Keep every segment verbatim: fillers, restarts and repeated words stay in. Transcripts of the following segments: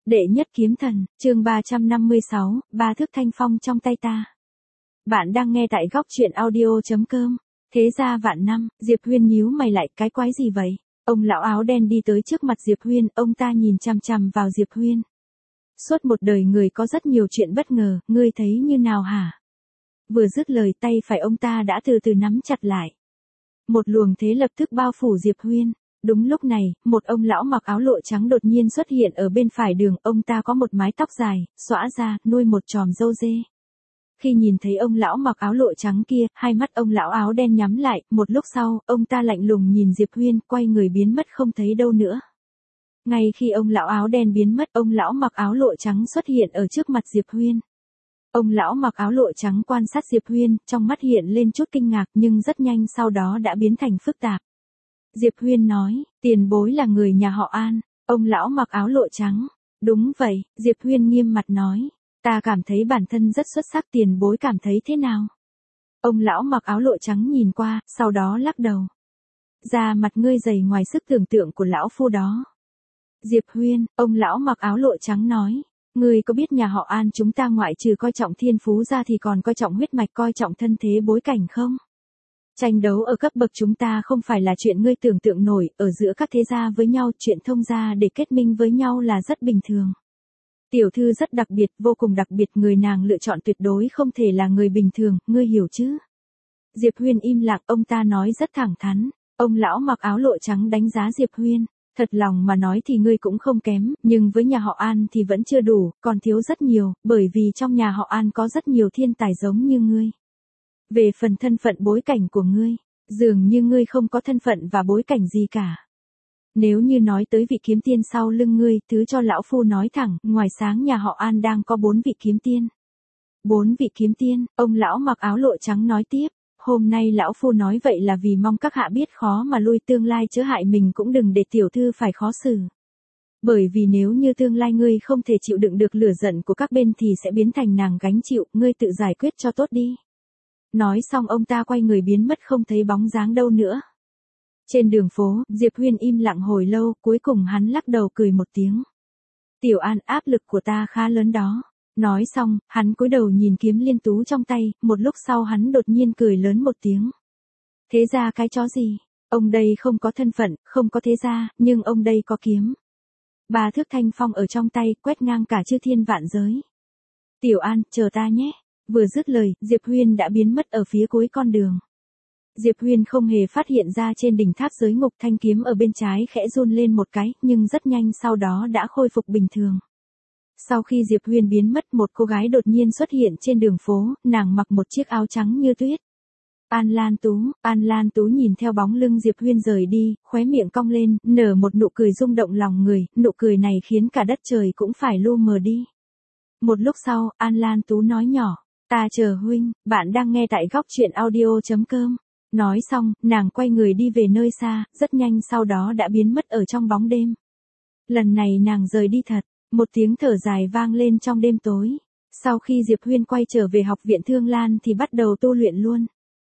Đệ nhất kiếm thần, chương ba trăm năm mươi sáu, ba thước thanh phong trong tay ta. Bạn đang nghe tại góc truyện audio.com. Thế ra vạn năm, Diệp Huyên nhíu mày lại, cái quái gì vậy? Ông lão áo đen đi tới trước mặt Diệp Huyên, ông ta nhìn chằm chằm vào Diệp Huyên. Suốt một đời người có rất nhiều chuyện bất ngờ, ngươi thấy như nào hả? Vừa dứt lời, tay phải ông ta đã từ từ nắm chặt lại. Một luồng thế lập tức bao phủ Diệp Huyên. Đúng lúc này, một ông lão mặc áo lụa trắng đột nhiên xuất hiện ở bên phải đường, ông ta có một mái tóc dài, xõa ra, nuôi một chòm râu dê. Khi nhìn thấy ông lão mặc áo lụa trắng kia, hai mắt ông lão áo đen nhắm lại, một lúc sau, ông ta lạnh lùng nhìn Diệp Huyên, quay người biến mất không thấy đâu nữa. Ngay khi ông lão áo đen biến mất, ông lão mặc áo lụa trắng xuất hiện ở trước mặt Diệp Huyên. Ông lão mặc áo lụa trắng quan sát Diệp Huyên, trong mắt hiện lên chút kinh ngạc nhưng rất nhanh sau đó đã biến thành phức tạp. Diệp Huyên nói, tiền bối là người nhà họ An. Ông lão mặc áo lụa trắng. Đúng vậy, Diệp Huyên nghiêm mặt nói. Ta cảm thấy bản thân rất xuất sắc, tiền bối cảm thấy thế nào? Ông lão mặc áo lụa trắng nhìn qua, sau đó lắc đầu. Da mặt ngươi dày ngoài sức tưởng tượng của lão phu đó. Diệp Huyên, ông lão mặc áo lụa trắng nói. Ngươi có biết nhà họ An chúng ta ngoại trừ coi trọng thiên phú ra thì còn coi trọng huyết mạch, coi trọng thân thế bối cảnh không? Tranh đấu ở cấp bậc chúng ta không phải là chuyện ngươi tưởng tượng nổi, ở giữa các thế gia với nhau, chuyện thông gia để kết minh với nhau là rất bình thường. Tiểu thư rất đặc biệt, vô cùng đặc biệt, người nàng lựa chọn tuyệt đối không thể là người bình thường, ngươi hiểu chứ? Diệp Huyên im lặng, ông ta nói rất thẳng thắn. Ông lão mặc áo lụa trắng đánh giá Diệp Huyên. Thật lòng mà nói thì ngươi cũng không kém, nhưng với nhà họ An thì vẫn chưa đủ, còn thiếu rất nhiều, bởi vì trong nhà họ An có rất nhiều thiên tài giống như ngươi. Về phần thân phận bối cảnh của ngươi, dường như ngươi không có thân phận và bối cảnh gì cả. Nếu như nói tới vị kiếm tiên sau lưng ngươi, thứ cho lão phu nói thẳng, ngoài sáng nhà họ An đang có bốn vị kiếm tiên. Bốn vị kiếm tiên, ông lão mặc áo lụa trắng nói tiếp, hôm nay lão phu nói vậy là vì mong các hạ biết khó mà lui, tương lai chớ hại mình cũng đừng để tiểu thư phải khó xử. Bởi vì nếu như tương lai ngươi không thể chịu đựng được lửa giận của các bên thì sẽ biến thành nàng gánh chịu, ngươi tự giải quyết cho tốt đi. Nói xong ông ta quay người biến mất không thấy bóng dáng đâu nữa. Trên đường phố, Diệp Huyên im lặng hồi lâu, cuối cùng hắn lắc đầu cười một tiếng. Tiểu An, áp lực của ta khá lớn đó. Nói xong, hắn cúi đầu nhìn kiếm liên tú trong tay, một lúc sau hắn đột nhiên cười lớn một tiếng. Thế ra cái chó gì? Ông đây không có thân phận, không có thế gia, nhưng ông đây có kiếm. Ba thước thanh phong ở trong tay, quét ngang cả chư thiên vạn giới. Tiểu An, chờ ta nhé. Vừa dứt lời, Diệp Huyên đã biến mất ở phía cuối con đường. Diệp Huyên không hề phát hiện ra trên đỉnh tháp giới ngục, thanh kiếm ở bên trái khẽ run lên một cái, nhưng rất nhanh sau đó đã khôi phục bình thường. Sau khi Diệp Huyên biến mất, một cô gái đột nhiên xuất hiện trên đường phố, nàng mặc một chiếc áo trắng như tuyết. An Lan Tú, An Lan Tú nhìn theo bóng lưng Diệp Huyên rời đi, khóe miệng cong lên, nở một nụ cười rung động lòng người, nụ cười này khiến cả đất trời cũng phải lu mờ đi. Một lúc sau, An Lan Tú nói nhỏ. Ta chờ huynh, bạn đang nghe tại góc truyện audio.com. Nói xong, nàng quay người đi về nơi xa, rất nhanh sau đó đã biến mất ở trong bóng đêm. Lần này nàng rời đi thật, một tiếng thở dài vang lên trong đêm tối. Sau khi Diệp Huyên quay trở về học viện Thương Lan thì bắt đầu tu luyện luôn.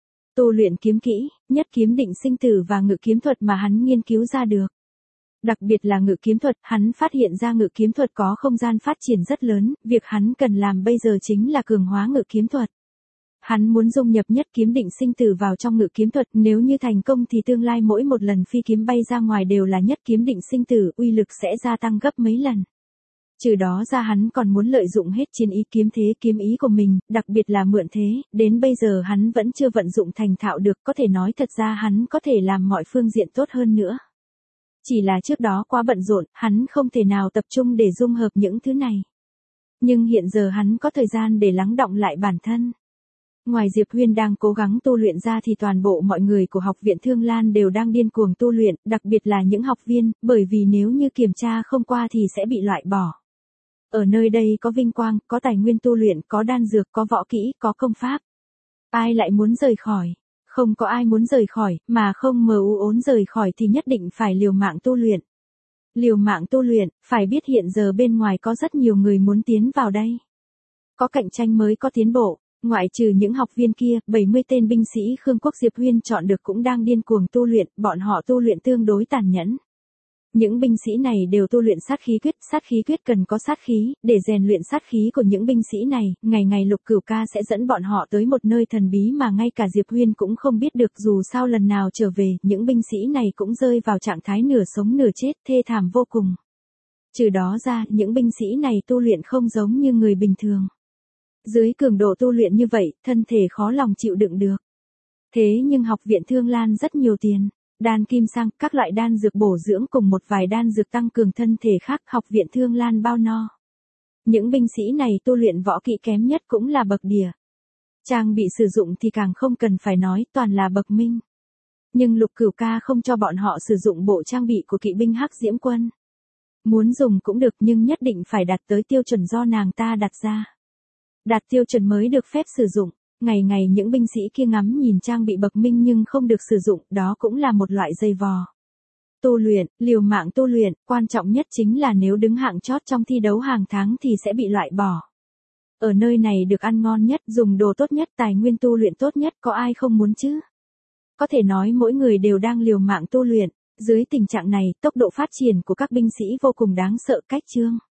Tu luyện kiếm kỹ, nhất kiếm định sinh tử và ngự kiếm thuật mà hắn nghiên cứu ra được. Đặc biệt là ngự kiếm thuật, hắn phát hiện ra ngự kiếm thuật có không gian phát triển rất lớn, việc hắn cần làm bây giờ chính là cường hóa ngự kiếm thuật. Hắn muốn dung nhập nhất kiếm định sinh tử vào trong ngự kiếm thuật, nếu như thành công thì tương lai mỗi một lần phi kiếm bay ra ngoài đều là nhất kiếm định sinh tử, uy lực sẽ gia tăng gấp mấy lần. Trừ đó ra hắn còn muốn lợi dụng hết chiến ý kiếm thế kiếm ý của mình, đặc biệt là mượn thế, đến bây giờ hắn vẫn chưa vận dụng thành thạo được, có thể nói thật ra hắn có thể làm mọi phương diện tốt hơn nữa. Chỉ là trước đó quá bận rộn, hắn không thể nào tập trung để dung hợp những thứ này. Nhưng hiện giờ hắn có thời gian để lắng đọng lại bản thân. Ngoài Diệp Huyên đang cố gắng tu luyện ra thì toàn bộ mọi người của học viện Thương Lan đều đang điên cuồng tu luyện, đặc biệt là những học viên, bởi vì nếu như kiểm tra không qua thì sẽ bị loại bỏ. Ở nơi đây có vinh quang, có tài nguyên tu luyện, có đan dược, có võ kỹ, có công pháp. Ai lại muốn rời khỏi? Không có ai muốn rời khỏi, mà không mờ u ốn rời khỏi thì nhất định phải liều mạng tu luyện. Liều mạng tu luyện, phải biết hiện giờ bên ngoài có rất nhiều người muốn tiến vào đây. Có cạnh tranh mới có tiến bộ, ngoại trừ những học viên kia, bảy mươi tên binh sĩ Khương Quốc Diệp Huyên chọn được cũng đang điên cuồng tu luyện, bọn họ tu luyện tương đối tàn nhẫn. Những binh sĩ này đều tu luyện sát khí quyết, sát khí quyết cần có sát khí, để rèn luyện sát khí của những binh sĩ này, ngày ngày Lục Cửu ca sẽ dẫn bọn họ tới một nơi thần bí mà ngay cả Diệp Huyên cũng không biết được, dù sao lần nào trở về, những binh sĩ này cũng rơi vào trạng thái nửa sống nửa chết, thê thảm vô cùng. Trừ đó ra, những binh sĩ này tu luyện không giống như người bình thường. Dưới cường độ tu luyện như vậy, thân thể khó lòng chịu đựng được. Thế nhưng học viện Thương Lan rất nhiều tiền. Đan kim sang, các loại đan dược bổ dưỡng cùng một vài đan dược tăng cường thân thể khác, học viện Thương Lan bao no. Những binh sĩ này tu luyện võ kỹ kém nhất cũng là bậc đỉa. Trang bị sử dụng thì càng không cần phải nói, toàn là bậc minh. Nhưng Lục Cửu ca không cho bọn họ sử dụng bộ trang bị của kỵ binh Hắc Diễm Quân. Muốn dùng cũng được nhưng nhất định phải đạt tới tiêu chuẩn do nàng ta đặt ra. Đạt tiêu chuẩn mới được phép sử dụng. Ngày ngày những binh sĩ kia ngắm nhìn trang bị bậc minh nhưng không được sử dụng, đó cũng là một loại dày vò. Tu luyện, liều mạng tu luyện, quan trọng nhất chính là nếu đứng hạng chót trong thi đấu hàng tháng thì sẽ bị loại bỏ. Ở nơi này được ăn ngon nhất, dùng đồ tốt nhất, tài nguyên tu luyện tốt nhất, có ai không muốn chứ? Có thể nói mỗi người đều đang liều mạng tu luyện, dưới tình trạng này, tốc độ phát triển của các binh sĩ vô cùng đáng sợ. Cách chương